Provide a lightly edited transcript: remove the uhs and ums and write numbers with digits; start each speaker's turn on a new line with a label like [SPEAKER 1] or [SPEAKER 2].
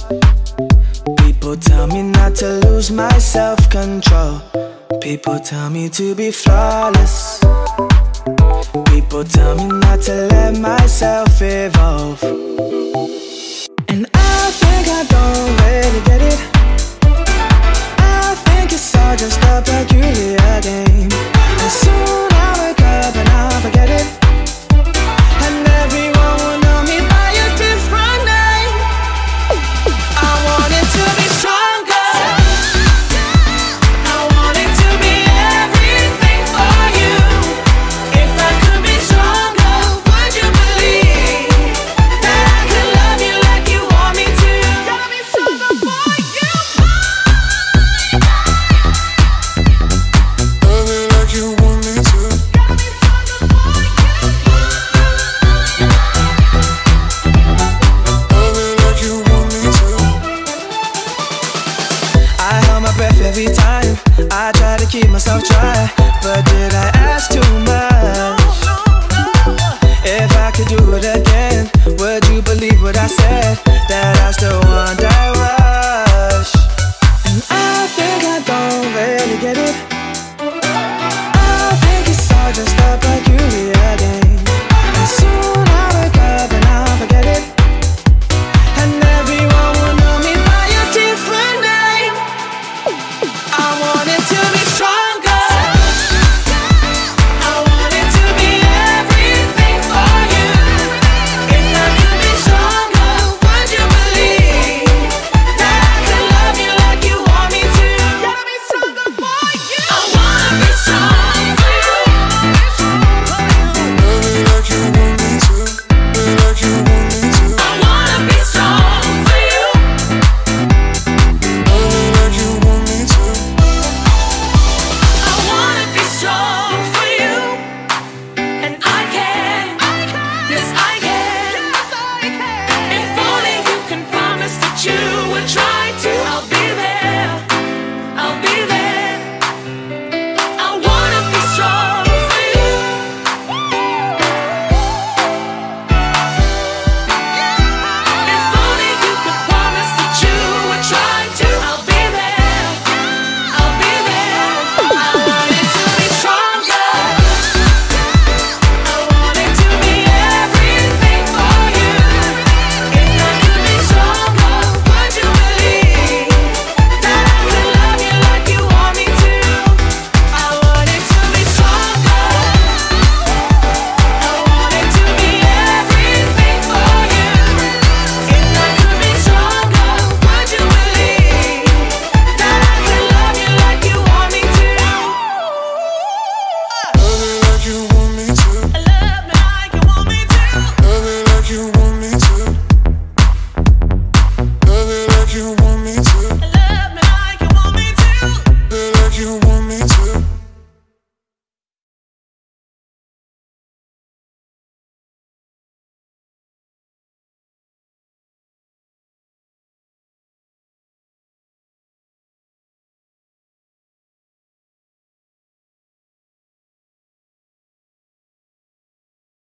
[SPEAKER 1] People tell me not to lose my self-control. People tell me to be flawless. People tell me not to let myself evolve. And I think I don't really get it. I think it's all just a peculiar game. And soon I'll wake up and I'll forget it. And everyone will know me by a different name. I want it to be stronger. I want it to be everything for you. If I could be stronger, would you believe that I could love you like you want me to? Gotta be stronger for you.
[SPEAKER 2] Love me like you want me to.
[SPEAKER 1] Gotta be stronger for you.
[SPEAKER 2] Love me like you want me to.
[SPEAKER 1] I held my breath every time I tried to keep myself dry. But did I ask too much? If I could do it again, would you believe what I said? That I still want that rush. And I think I don't really get it. I think it's all just a peculiar game. And soon I'll wake up and I'll forget it. And everyone will know me by a different name. I want it to be stronger. I want it to be everything for you. If I could be stronger, would you believe that I could love you like you want me to? Gotta be stronger for you. I wanna be strong for you.
[SPEAKER 2] Love me like you want me to. Love me like you want me to.
[SPEAKER 1] I wanna be strong for you.
[SPEAKER 2] Love me like you want me to.
[SPEAKER 1] I wanna be strong for you. And I can. Yes, I can. If only you can promise that you would try to. I'll be there. I'll be there. I wanna be strong for you. If only you could promise that you would try to. I'll be there. I'll be there. I want it to be stronger. I want it to be everything for you. If I could be stronger, would you believe that I could love you like you want me to? I want it to be stronger. I want it to be everything for you. If I could be stronger, would you believe that I could love you like you want me to?
[SPEAKER 2] Love me like you want me to.
[SPEAKER 1] Love me like you want me to.
[SPEAKER 2] Love me like you want me to. Love me like you want